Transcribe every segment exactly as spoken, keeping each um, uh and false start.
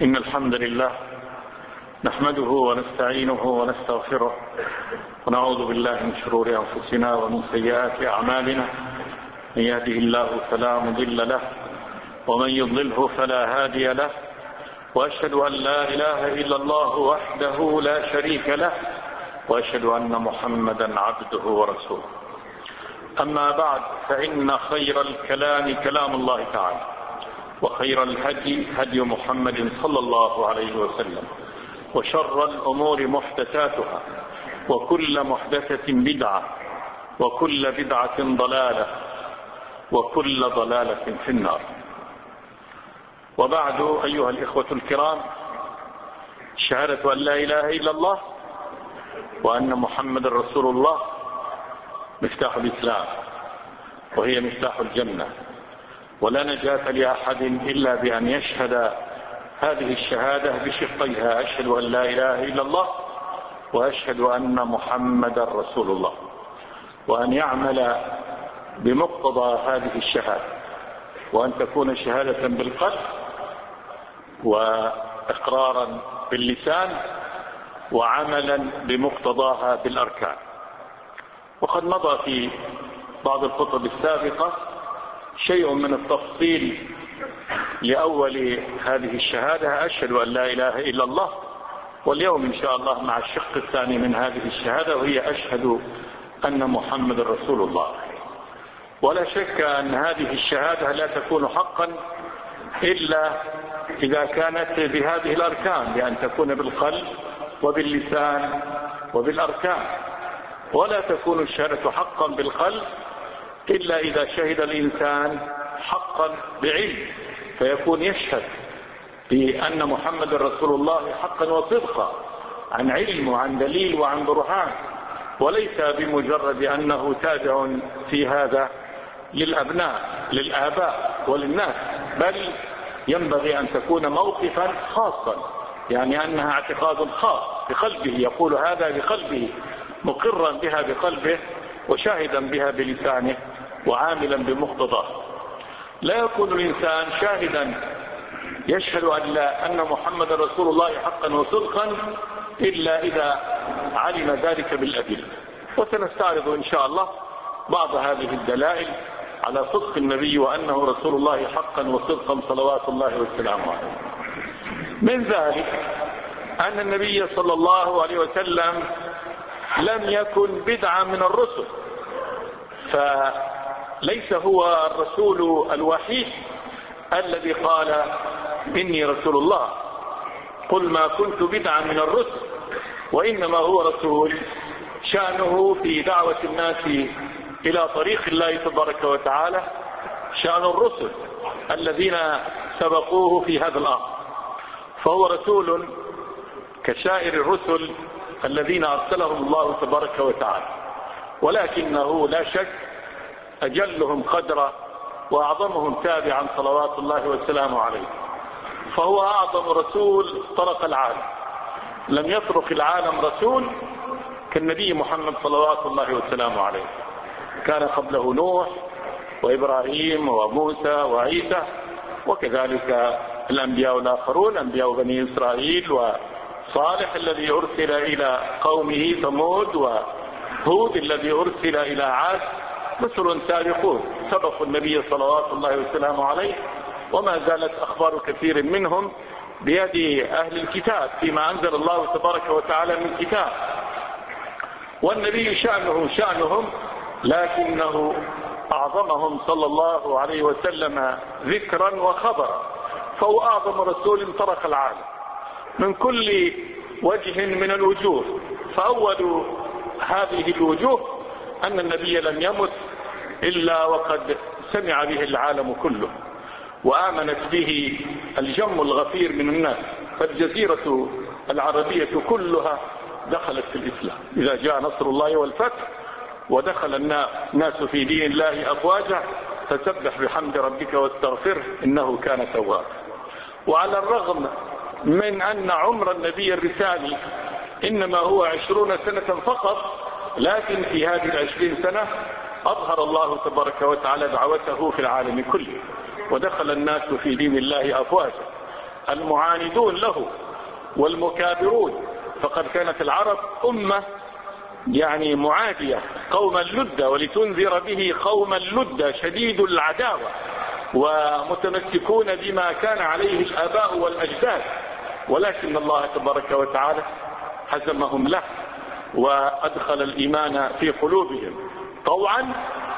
إن الحمد لله نحمده ونستعينه ونستغفره ونعوذ بالله من شرور أنفسنا ومن سيئات أعمالنا. من يهده الله فلا مضل له ومن يضلله فلا هادي له، وأشهد أن لا إله إلا الله وحده لا شريك له، وأشهد أن محمدا عبده ورسوله. أما بعد، فإن خير الكلام كلام الله تعالى، وخير الهدي هدي محمد صلى الله عليه وسلم، وشر الأمور محدثاتها، وكل محدثة بدعة، وكل بدعة ضلالة، وكل ضلالة في النار. وبعد، أيها الإخوة الكرام، شهادة أن لا إله إلا الله وأن محمد رسول الله مفتاح الإسلام، وهي مفتاح الجنة، ولا نجاة لأحد إلا بأن يشهد هذه الشهادة بشقيها: أشهد أن لا إله إلا الله وأشهد أن محمد رسول الله، وأن يعمل بمقتضى هذه الشهادة، وأن تكون شهادة بالقلب وإقرارا باللسان وعملا بمقتضاها بالأركان. وقد مضى في بعض الخطب السابقة شيء من التفصيل لأول هذه الشهادة: أشهد أن لا إله إلا الله. واليوم إن شاء الله مع الشق الثاني من هذه الشهادة، وهي أشهد أن محمد رسول الله. ولا شك أن هذه الشهادة لا تكون حقا إلا إذا كانت بهذه الأركان، بأن تكون بالقلب وباللسان وبالأركان. ولا تكون الشهادة حقا بالقلب إلا إذا شهد الإنسان حقا بعلم، فيكون يشهد بأن محمد رسول الله حقا وصدقا عن علم وعن دليل وعن برهان، وليس بمجرد أنه تابع في هذا للأبناء للآباء وللناس، بل ينبغي أن تكون موقفا خاصا، يعني أنها اعتقاد خاص بقلبه، يقول هذا بقلبه، مقرا بها بقلبه وشاهدا بها بلسانه وعاملا بمقتضاه. لا يكون الإنسان شاهدا يشهد أن, لا أن محمد رسول الله حقا وصدقا إلا إذا علم ذلك بالأدلة. وسنستعرض إن شاء الله بعض هذه الدلائل على صدق النبي وأنه رسول الله حقا وصدقا صلوات الله وسلامه عليه. من ذلك أن النبي صلى الله عليه وسلم لم يكن بدعا من الرسل، فليس هو الرسول الوحيد الذي قال إني رسول الله: قل ما كنت بدعا من الرسل، وإنما هو رسول شأنه في دعوة الناس إلى طريق الله تبارك وتعالى شأن الرسل الذين سبقوه في هذا الأمر، فهو رسول كسائر الرسل الذين أرسلهم الله تبارك وتعالى، ولكنه لا شك أجلهم قدرا وأعظمهم تابعا صلوات الله وسلامه عليه. فهو أعظم رسول طرق العالم، لم يطرق العالم رسول كالنبي محمد صلوات الله وسلامه عليه. كان قبله نوح وإبراهيم وموسى وعيسى، وكذلك الأنبياء الآخرون، أنبياء بني إسرائيل وصالح الذي أرسل إلى قومه ثمود، وهود الذي أرسل إلى عاد. رسل سابقون سبقوا النبي صلوات الله وسلامه عليه، وما زالت أخبار كثير منهم بيد أهل الكتاب فيما أنزل الله تبارك وتعالى من كتاب. والنبي شأنه شأنهم، لكنه أعظمهم صلى الله عليه وسلم ذكرا وخبرا، فهو أعظم رسول طرق العالم من كل وجه من الوجوه. فأول هذه الوجوه أن النبي لم يمت إلا وقد سمع به العالم كله، وآمنت به الجم الغفير من الناس، فالجزيرة العربية كلها دخلت في الإسلام إذا جاء نصر الله والفتح، ودخل الناس في دين الله أفواجا، فسبح بحمد ربك واستغفره إنه كان توابا. وعلى الرغم من أن عمر النبي الرسالي إنما هو عشرون سنة فقط، لكن في هذه العشرين سنة أظهر الله تبارك وتعالى دعوته في العالم كله، ودخل الناس في دين الله أفواجا. المعاندون له والمكابرون، فقد كانت العرب أمة يعني معادية قوما لدا، ولتنذر به قوما لدا شديد العداوة ومتمسكون بما كان عليه الآباء والأجداد، ولكن الله تبارك وتعالى هزمهم له وأدخل الإيمان في قلوبهم طوعا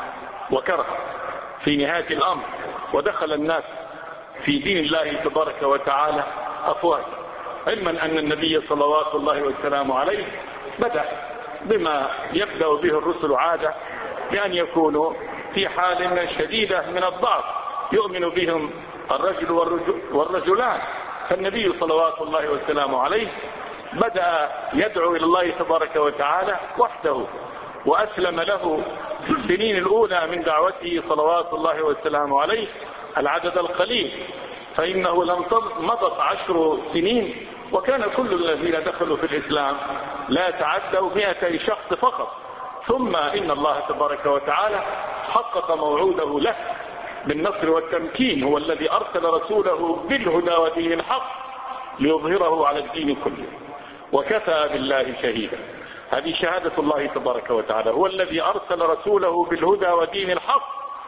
وكرها في نهاية الأمر، ودخل الناس في دين الله تبارك وتعالى أفواجا، علما أن النبي صلوات الله وسلامه عليه بدأ بما يبدأ به الرسل عادة، بأن يكونوا في حال شديدة من الضعف يؤمن بهم الرجل والرجلان، فالنبي صلوات الله وسلامه عليه بدأ يدعو إلى الله تبارك وتعالى وحده، وأسلم له في السنين الأولى من دعوته صلوات الله وسلامه عليه العدد القليل، فإنه لم مضت عشر سنين وكان كل الذين دخلوا في الإسلام لا يتعدوا مئتي شخص فقط، ثم إن الله تبارك وتعالى حقق موعوده له بالنصر والتمكين، هو الذي أرسل رسوله بالهدى ودين الحق ليظهره على الدين كله وكفى بالله شهيدا. هذه شهادة الله تبارك وتعالى، هو الذي أرسل رسوله بالهدى ودين الحق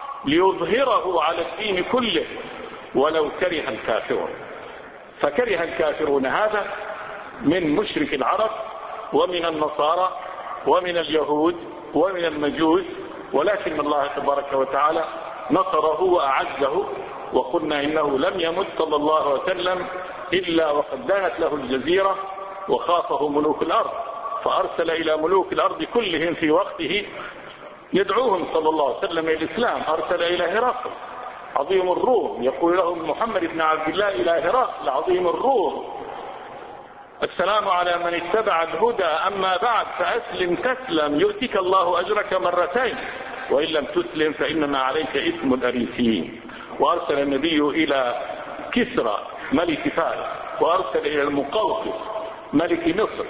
ليظهره على الدين كله ولو كره الكافرون. فكره الكافرون هذا من مشرك العرب ومن النصارى ومن اليهود ومن المجوس، ولكن الله تبارك وتعالى نصره وأعزه، وقلنا إنه لم يمت صلى الله عليه وسلم إلا وقد دانت له الجزيرة وخافه ملوك الأرض، فأرسل إلى ملوك الأرض كلهم في وقته يدعوهم صلى الله عليه وسلم إلى الإسلام. أرسل إلى هرقل عظيم الروم يقول لهم محمد بن عبد الله إلى هرقل عظيم الروم السلام على من اتبع الهدى، أما بعد فأسلم تسلم يؤتك الله أجرك مرتين وإن لم تسلم فإنما عليك إثم الأريسيين. وأرسل النبي إلى كسرى ملك فارس، وأرسل إلى المقوقس ملك مصر،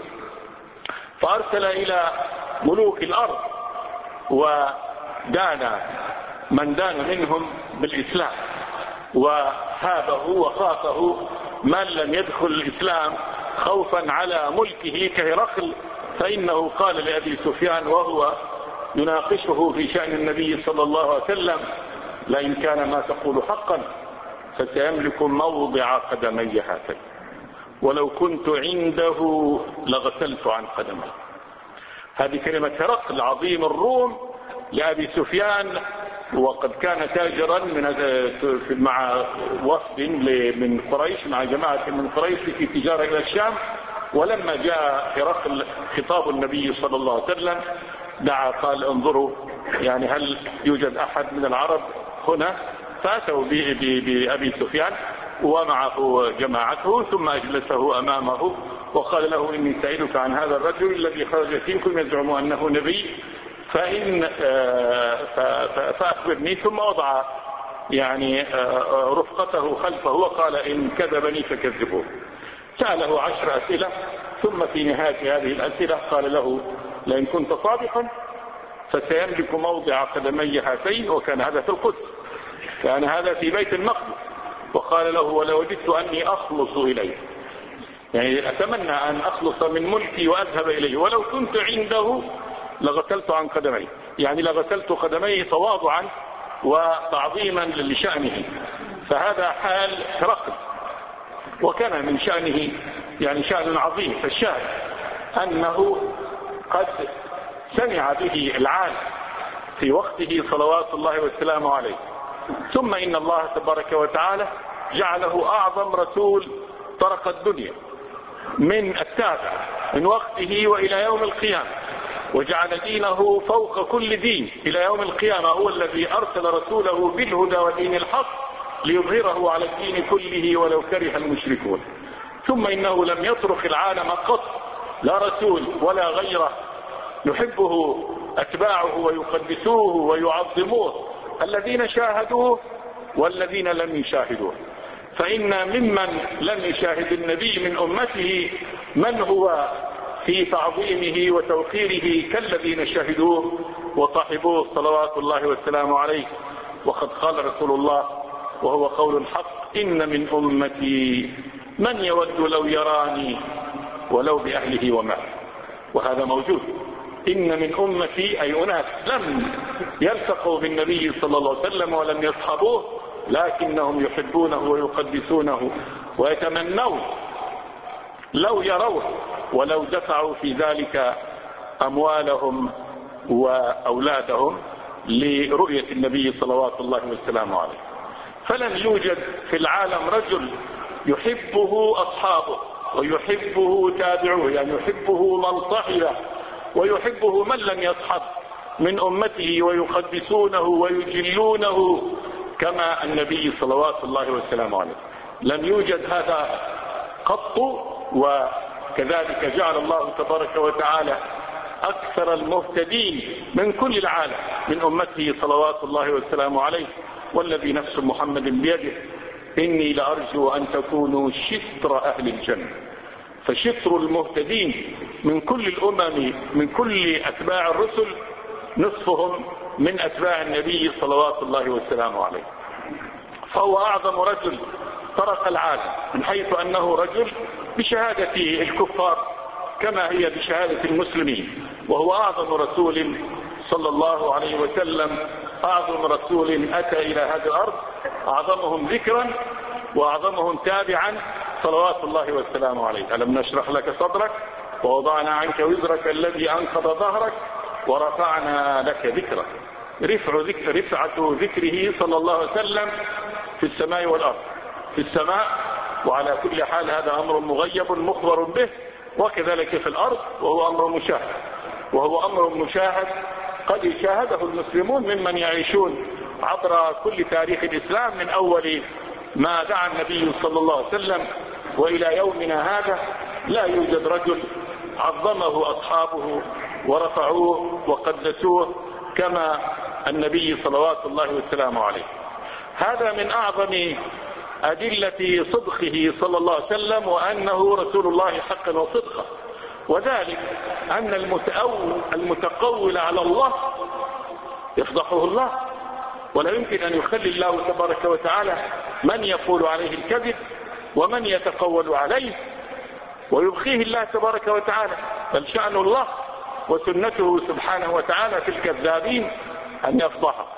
فأرسل إلى ملوك الأرض ودان من دان منهم بالإسلام، وهابه وخافه من لم يدخل الإسلام خوفا على ملكه كهرقل، فإنه قال لأبي سفيان وهو يناقشه في شأن النبي صلى الله عليه وسلم: لئن كان ما تقول حقا فسيملك موضع قدمي هاتين، ولو كنت عنده لغسلت عن قدمي. هذه كلمة هرقل عظيم الروم لأبي سفيان، وقد كان تاجرا من مع وفد من قريش، مع جماعة من قريش في تجارة إلى الشام، ولما جاء هرقل خطاب النبي صلى الله عليه وسلم دعا قال: انظروا يعني هل يوجد أحد من العرب هنا؟ فأتوا بأبي سفيان ومعه جماعته، ثم أجلسه أمامه وقال له: إني سائلك عن هذا الرجل الذي خرج فيكم يزعم أنه نبي، فإن فأخبرني. ثم وضع يعني رفقته خلفه وقال: إن كذبني فكذبوه. سأله عشر أسئلة، ثم في نهاية هذه الأسئلة قال له: لئن كنت صادقا فسيملك موضع قدمي هاتين. وكان هذا في القدس، كان هذا في بيت المقدس. وقال له: ولو وجدت أني أخلص إليه، يعني أتمنى أن أخلص من ملكي وأذهب إليه، ولو كنت عنده لغسلت عن قدمي، يعني لغسلت قدمي تواضعا وتعظيما لشأنه. فهذا حال هرقل، وكان من شأنه يعني شأن عظيم. فالشاهد أنه قد سمع به العالم في وقته صلوات الله والسلام عليه، ثم إن الله تبارك وتعالى جعله أعظم رسول طرق الدنيا من التابع من وقته وإلى يوم القيامة، وجعل دينه فوق كل دين إلى يوم القيامة. هو الذي أرسل رسوله بالهدى ودين الحق ليظهره على الدين كله ولو كره المشركون. ثم إنه لم يترك العالم قط، لا رسول ولا غيره يحبه أتباعه ويقدسوه ويعظموه، الذين شاهدوه والذين لم يشاهدوه. فإن ممن لم يشاهد النبي من أمته من هو في تعظيمه وتوقيره كالذين شهدوه وصاحبوه صلوات الله والسلام عليه. وقد قال رسول الله وهو قول الحق: إن من أمتي من يود لو يراني ولو بأهله وماله. وهذا موجود. إن من أمتي أي أناس لم يلتقوا بالنبي صلى الله عليه وسلم ولم يصحبوه، لكنهم يحبونه ويقدسونه ويتمنون لو يروه ولو دفعوا في ذلك أموالهم وأولادهم لرؤية النبي صلوات الله وسلامه عليه. فلن يوجد في العالم رجل يحبه أصحابه ويحبه تابعوه، يعني يحبه من صحبه ويحبه من لم يصحب من أمته ويقدسونه ويجلونه كما النبي صلوات الله وسلامه عليه. لم يوجد هذا قط. وكذلك جعل الله تبارك وتعالى أكثر المهتدين من كل العالم من أمته صلوات الله وسلامه عليه، والذي نفس محمد بيده إني لأرجو أن تكونوا شطر أهل الجنة. فشطر المهتدين من كل الأمم من كل أتباع الرسل نصفهم من أتباع النبي صلوات الله وسلامه عليه. فهو أعظم رجل طرق العالم من حيث أنه رجل بشهادة الكفار كما هي بشهادة المسلمين، وهو أعظم رسول صلى الله عليه وسلم، أعظم رسول أتى إلى هذه الأرض، أعظمهم ذكرا وأعظمهم تابعا صلوات الله وسلامه عليه. ألم نشرح لك صدرك ووضعنا عنك وزرك الذي أنقض ظهرك ورفعنا لك ذكرك. رفع ذكر رفعة ذكره صلى الله عليه وسلم في السماء والأرض. في السماء وعلى كل حال هذا أمر مغيب مخبر به، وكذلك في الأرض وهو أمر مشاهد، وهو أمر مشاهد قد شاهده المسلمون ممن يعيشون عبر كل تاريخ الإسلام من أول ما دعا النبي صلى الله عليه وسلم وإلى يومنا هذا. لا يوجد رجل عظمه أصحابه ورفعوه وقدسوه كما النبي صلوات الله وسلامه عليه. هذا من أعظم أدلة صدقه صلى الله عليه وسلم وأنه رسول الله حقا وصدقا، وذلك أن المتقول على الله يفضحه الله، ولا يمكن أن يخلي الله تبارك وتعالى من يقول عليه الكذب ومن يتقول عليه ويبخيه الله تبارك وتعالى. بل شأن الله وسنته سبحانه وتعالى في الكذابين أن يفضحه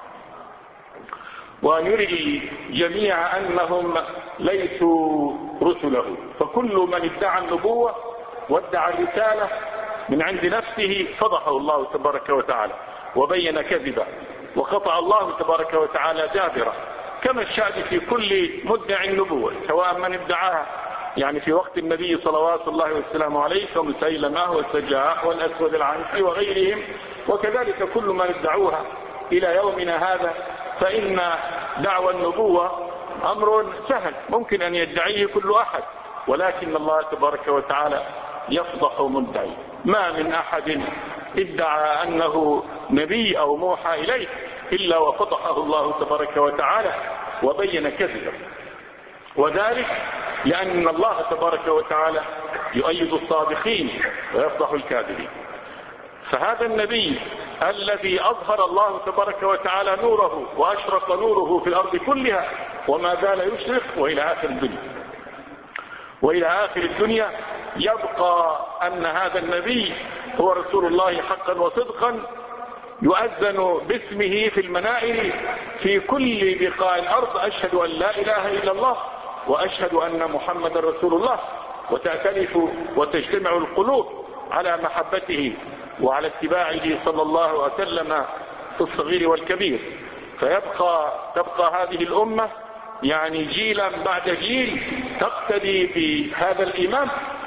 وأن يري الجميع أنهم ليسوا رسله. فكل من ادعى النبوة وادعى الرسالة من عند نفسه فضحه الله تبارك وتعالى وبين كذبه، وقطع الله تبارك وتعالى دابره. كما الشأن في كل مدعي النبوة سواء من ادعاها يعني في وقت النبي صلوات الله وسلامه عليه كمسيلمة والسجاح والأسود العنسي وغيرهم، وكذلك كل من ادعوها إلى يومنا هذا. فإن دعوى النبوة أمر سهل ممكن أن يدعيه كل أحد، ولكن الله تبارك وتعالى يفضح مدعي. ما من أحد ادعى أنه نبي أو موحى إليه إلا وفضحه الله تبارك وتعالى وبين كذبه، وذلك لأن الله تبارك وتعالى يؤيد الصادقين ويفضح الكاذبين. فهذا النبي الذي أظهر الله تبارك وتعالى نوره وأشرق نوره في الأرض كلها وما زال يشرق وإلى آخر الدنيا وإلى آخر الدنيا يبقى أن هذا النبي هو رسول الله حقا وصدقا، يؤذن باسمه في المنائر في كل بقاع الأرض: أشهد أن لا إله إلا الله وأشهد أن محمد رسول الله. وتأتلف وتجتمع القلوب على محبته وعلى اتباعه صلى الله عليه وسلم في الصغير والكبير. فيبقى تبقى هذه الأمة يعني جيلا بعد جيل تقتدي بهذا الإمام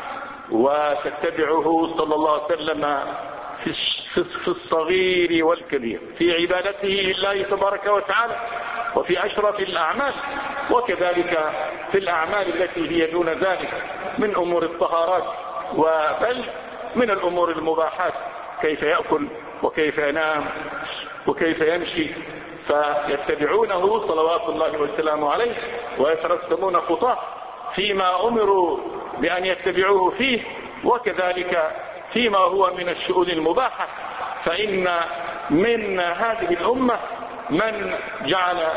وتتبعه صلى الله عليه وسلم في الصغير والكبير، في عبادته لله تبارك وتعالى وفي أشرف الأعمال، وكذلك في الأعمال التي هي دون ذلك من أمور الطهارات وبل من الأمور المباحات، كيف يأكل وكيف ينام وكيف يمشي. فيتبعونه صلوات الله وسلامه عليه ويترسمون خطاه فيما أمروا بأن يتبعوه فيه، وكذلك فيما هو من الشؤون المباحة. فإن من هذه الأمة من جعل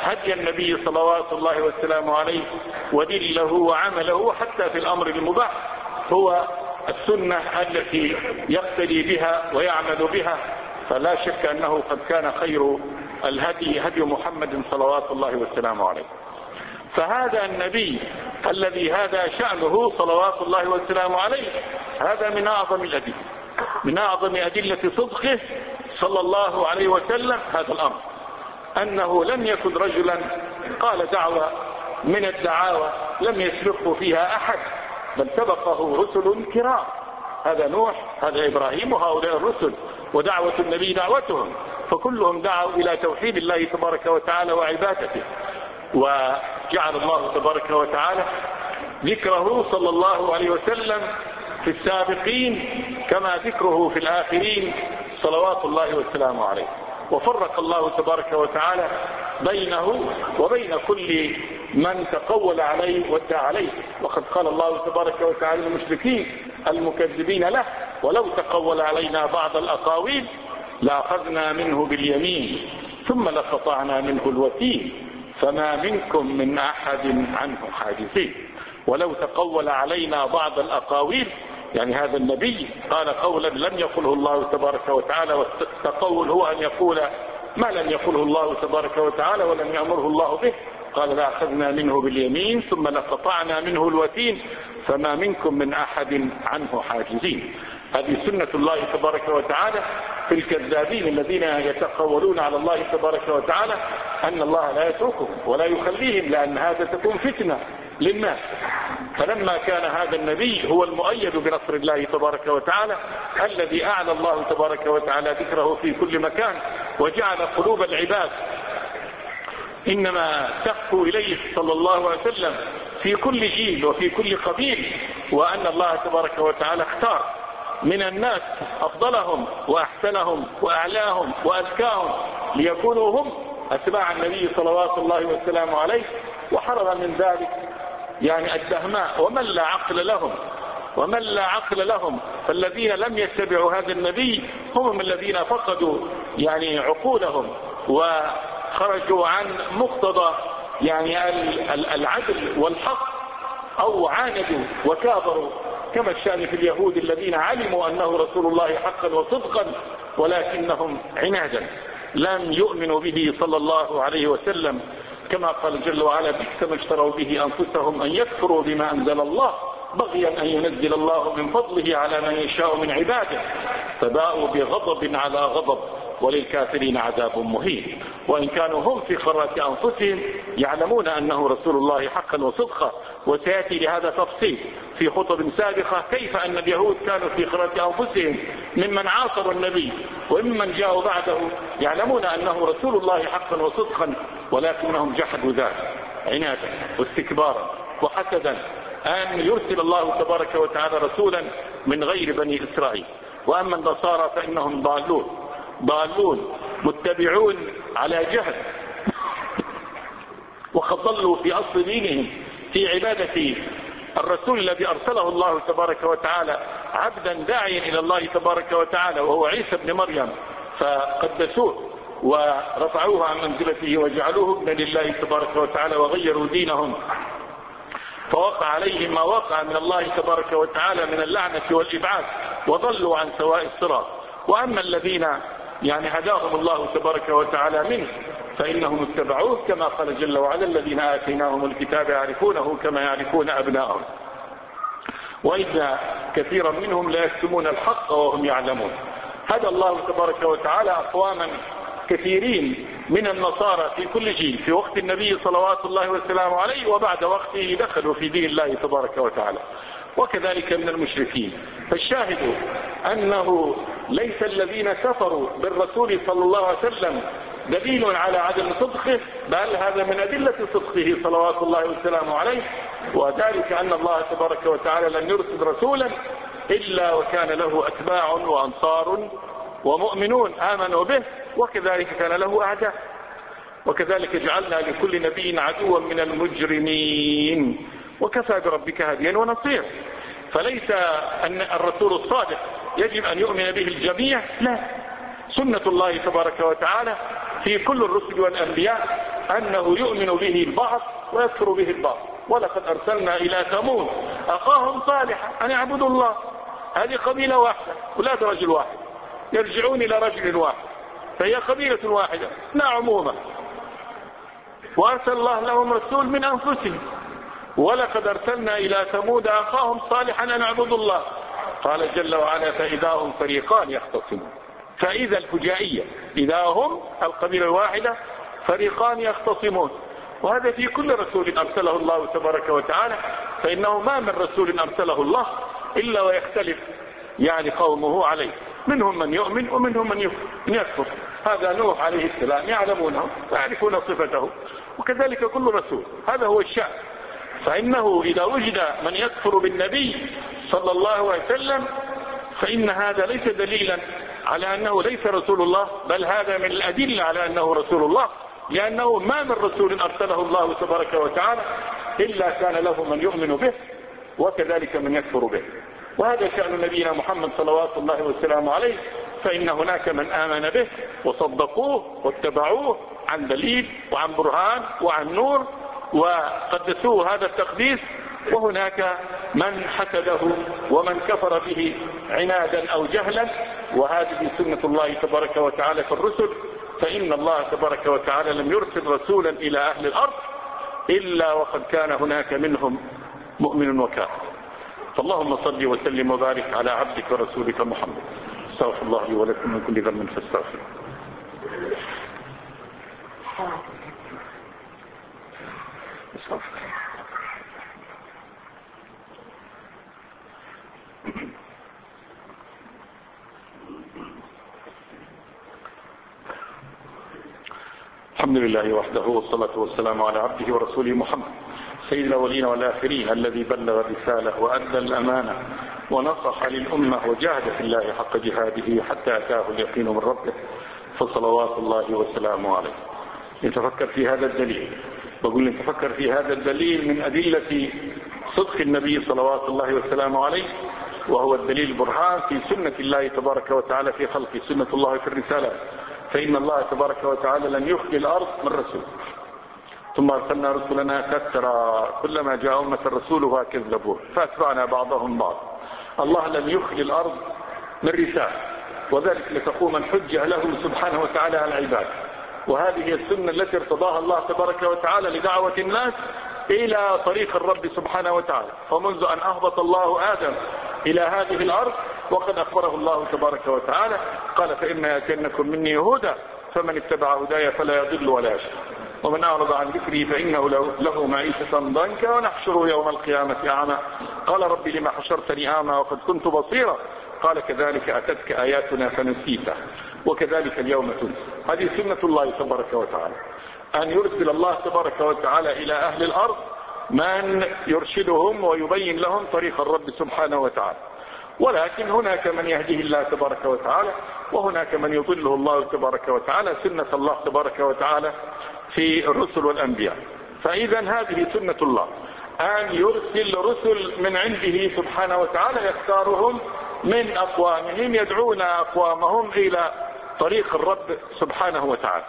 هدي النبي صلوات الله وسلامه عليه ودله وعمله حتى في الأمر المباح هو السنة التي يقتدي بها ويعمل بها. فلا شك أنه قد كان خير الهدي هدي محمد صلوات الله وسلامه عليه. فهذا النبي الذي هذا شأنه صلوات الله وسلامه عليه هذا من أعظم الأدلة من أعظم أدلة صدقه صلى الله عليه وسلم هذا الأمر، أنه لم يكن رجلا قال دعوة من الدعاوى لم يسبقه فيها أحد، بل سبقه رسل كرام، هذا نوح هذا إبراهيم وهؤلاء الرسل، ودعوة النبي دعوتهم، فكلهم دعوا إلى توحيد الله تبارك وتعالى وعبادته. وجعل الله تبارك وتعالى ذكره صلى الله عليه وسلم في السابقين كما ذكره في الآخرين صلوات الله وسلامه عليه. وفرق الله تبارك وتعالى بينه وبين كل من تقول عليه وادعى عليه. وقد قال الله تبارك وتعالى للمشركين المكذبين له ولو تقول علينا بعض الأقاويل لأخذنا منه باليمين ثم لقطعنا منه الوتين فما منكم من أحد عنه حاجزين. ولو تقول علينا بعض الأقاويل يعني هذا النبي قال قولا لم يقله الله تبارك وتعالى، والتقول هو أن يقول ما لم يقله الله تبارك وتعالى ولم يأمره الله به. قال لأخذنا منه باليمين ثم لقطعنا منه الوتين فما منكم من أحد عنه حاجزين. هذه سنة الله تبارك وتعالى في الكذابين الذين يتقولون على الله تبارك وتعالى أن الله لا يتركهم ولا يخليهم، لأن هذا تكون فتنة للناس. فلما كان هذا النبي هو المؤيد بنصر الله تبارك وتعالى الذي أعلى الله تبارك وتعالى ذكره في كل مكان وجعل قلوب العباد إنما تحكو إليه صلى الله عليه وسلم في كل جيل وفي كل قبيل، وأن الله تبارك وتعالى اختار من الناس أفضلهم وأحسنهم وأعلاهم وأذكاهم ليكونوا هم أتباع النبي صلوات الله والسلام عليه، وحرم من ذلك يعني الدهماء ومن لا عقل لهم ومن لا عقل لهم. فالذين لم يتبعوا هذا النبي هم الذين فقدوا يعني عقولهم وخرجوا عن مقتضى يعني العدل والحق أو عاندوا وكابروا، كما الشأن في اليهود الذين علموا أنه رسول الله حقا وصدقا ولكنهم عنادا لم يؤمنوا به صلى الله عليه وسلم، كما قال جل وعلا بئس ما اشتروا به أنفسهم أن يكفروا بما أنزل الله بغيا أن ينزل الله من فضله على من يشاء من عباده فباءوا بغضب على غضب وللكافرين عذاب مهين. وإن كانوا هم في خرات أنفسهم يعلمون أنه رسول الله حقا وصدقا، وسيأتي لهذا تفصيل في خطب سابقة كيف أن اليهود كانوا في خرات أنفسهم ممن عاصروا النبي وممن جاءوا بعده يعلمون أنه رسول الله حقا وصدقا، ولكنهم جحدوا ذلك عنادا واستكبارا وحسدا أن يرسل الله تبارك وتعالى رسولا من غير بني إسرائيل. وأما النصارى فإنهم ضالون ضالون متبعون على جهل، وقد ضلوا في أصل دينهم في عبادة الرسول الذي أرسله الله تبارك وتعالى عبدا داعيا إلى الله تبارك وتعالى وهو عيسى بن مريم، فقدسوه ورفعوه عن منزلته وجعلوه ابنا لله تبارك وتعالى وغيروا دينهم، فوقع عليهم ما وقع من الله تبارك وتعالى من اللعنة والإبعاد وضلوا عن سواء الصراط. وأما الذين يعني هداهم الله تبارك وتعالى منه فإنهم اتبعوه كما قال جل وعلا الذين آتيناهم الكتاب يعرفونه كما يعرفون أبناءهم وإذا كثيرا منهم لا يكتمون الحق وهم يعلمون. هدى الله تبارك وتعالى أقواما كثيرين من النصارى في كل جيل في وقت النبي صلوات الله والسلام عليه، وبعد وقته دخلوا في دين الله تبارك وتعالى، وكذلك من المشركين. فالشاهد أنه ليس الذين كفروا بالرسول صلى الله عليه وسلم دليل على عدم صدقه، بل هذا من أدلة صدقه صلوات الله والسلام عليه، وذلك أن الله تبارك وتعالى لم يرسل رسولا إلا وكان له أتباع وأنصار ومؤمنون آمنوا به، وكذلك كان له أعداء، وكذلك جعلنا لكل نبي عدوا من المجرمين وكفى بربك هاديا ونصير. فليس أن الرسول الصادق يجب أن يؤمن به الجميع، لا، سنة الله تبارك وتعالى في كل الرسل والأنبياء أنه يؤمن به البعض ويكفر به البعض. ولقد أرسلنا إلى ثمود أخاهم صالحا أن اعبدوا الله. هذه قبيلة واحدة، ولاد رجل واحد يرجعون إلى رجل واحد، فهي قبيلة واحدة لا عموما. وأرسل الله لهم رسول من أنفسهم. ولقد أرسلنا إلى ثمود أخاهم صالحا أن اعبدوا الله. قال جل وعلا فإذا هم فريقان يختصمون. فإذا الفجائية إذا هم القبيلة الواحدة فريقان يختصمون. وهذا في كل رسول أرسله الله تبارك وتعالى، فإنه ما من رسول أرسله الله إلا ويختلف يعني قومه عليه، منهم من يؤمن ومنهم من يكفر. هذا نوح عليه السلام يعلمونه ويعرفون صفته، وكذلك كل رسول. هذا هو الشأن. فإنه إذا وجد من يكفر بالنبي صلى الله عليه وسلم فإن هذا ليس دليلا على أنه ليس رسول الله، بل هذا من الأدلة على أنه رسول الله، لأنه ما من رسول أرسله الله تبارك وتعالى إلا كان له من يؤمن به وكذلك من يكفر به. وهذا شأن نبينا محمد صلوات الله وسلامه عليه. فإن هناك من آمن به وصدقوه واتبعوه عن دليل وعن برهان وعن نور وقدسوه هذا التقديس، وهناك من حسده ومن كفر به عنادا أو جهلا. وهذه سنة الله تبارك وتعالى في الرسل. فإن الله تبارك وتعالى لم يرسل رسولا إلى أهل الأرض إلا وقد كان هناك منهم مؤمن وكافر. فاللهم صل وسلم وبارك على عبدك ورسولك محمد. استغفر الله لي ولكم من كل ذنب فاستغفروه. الحمد لله وحده والصلاة والسلام على عبده ورسوله محمد سيد الأولين والآخرين الذي بلغ الرسالة وأدى الأمانة ونصح للأمة وجاهد في الله حق جهاده حتى أتاه اليقين من ربه، فصلوات الله وسلامه عليه. نتفكر في هذا الدليل، بقول نتفكر في هذا الدليل من أدلة صدق النبي صلوات الله وسلامه عليه، وهو الدليل البرهان في سنة الله تبارك وتعالى في خلقه، سنة الله في الرسالة. فإن الله تبارك وتعالى لم يخلي الأرض من رسول، ثم أرسلنا رسلنا كثرا كلما جاء أمة رسولها كذبوه فأتبعنا بعضهم بعض. الله لم يخلي الأرض من رسالة، وذلك لتقوم الحجة له سبحانه وتعالى على العباد. وهذه هي السنة التي ارتضاها الله تبارك وتعالى لدعوة الناس إلى طريق الرب سبحانه وتعالى. فمنذ أن أهبط الله آدم إلى هذه الأرض وقد أخبره الله تبارك وتعالى قال فإما يأتينكم مني هدى فمن اتبع هدايا فلا يضل ولا يشقى ومن أعرض عن ذكري فإنه له معيشة ضنكا ونحشره يوم القيامة أعمى قال ربي لما حشرتني أعمى وقد كنت بصيرا قال كذلك أتتك آياتنا فنسيتها وكذلك اليوم تنسى. هذه سنة الله تبارك وتعالى، أن يرسل الله تبارك وتعالى إلى أهل الأرض من يرشدهم ويبين لهم طريق الرب سبحانه وتعالى. ولكن هناك من يهديه الله تبارك وتعالى وهناك من يضله الله تبارك وتعالى، سنة الله تبارك وتعالى في الرسل والأنبياء. فإذا هذه سنة الله أن يرسل رسل من عنده سبحانه وتعالى يختارهم من أقوامهم يدعون أقوامهم إلى طريق الرب سبحانه وتعالى.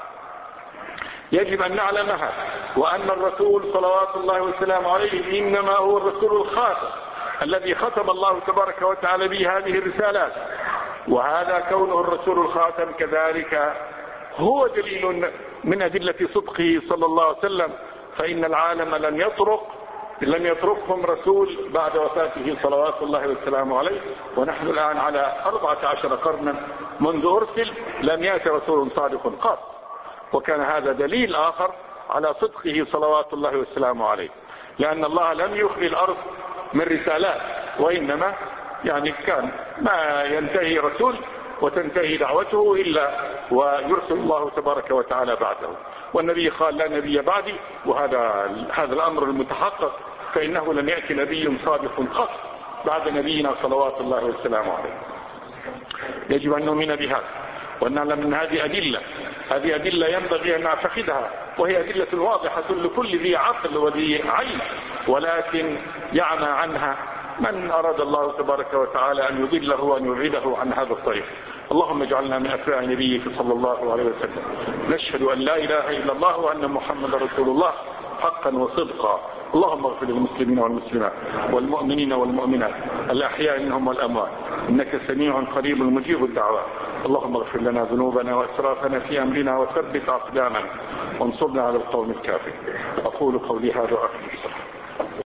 يجب أن نعلم هذا، وأن الرسول صلوات الله وسلامه عليه إنما هو الرسول الخاتم الذي ختم الله تبارك وتعالى به هذه الرسالات. وهذا كونه الرسول الخاتم كذلك هو دليل من أدلة صدقه صلى الله عليه وسلم. فإن العالم لم يطرق لم يتركهم رسول بعد وفاته صلوات الله وسلامه عليه، ونحن الآن على أربعة عشر قرنا منذ أرسل لم يأتي رسول صادق قط. وكان هذا دليل آخر على صدقه صلوات الله وسلامه عليه، لأن الله لم يخلي الأرض من رسالات، وإنما يعني كان ما ينتهي رسول وتنتهي دعوته إلا ويرسل الله تبارك وتعالى بعده. والنبي قال لا نبي بعدي، وهذا هذا الأمر المتحقق، فإنه لم يأتي نبي صادق قط بعد نبينا صلوات الله وسلامه عليه. يجب أن نؤمن بهذا وأن نعلم من هذه أدلة هذه أدلة ينبغي أن نعتقدها، وهي أدلة واضحة لكل ذي عقل وذي عين، ولكن يعمى عنها من أراد الله تبارك وتعالى أن يضله وأن يبعده عن هذا الطريق. اللهم اجعلنا من أتباع نبيك صلى الله عليه وسلم. نشهد أن لا إله إلا الله وأن محمد رسول الله حقا وصدقا. اللهم اغفر للمسلمين والمسلمات والمؤمنين والمؤمنات الأحياء منهم والأموات، إنك سميع قريب مجيب الدعوات. اللهم اغفر لنا ذنوبنا وإسرافنا في أمرنا وثبت أقدامنا وانصرنا على القوم الكافرين. أقول قولي هذا وأخلص.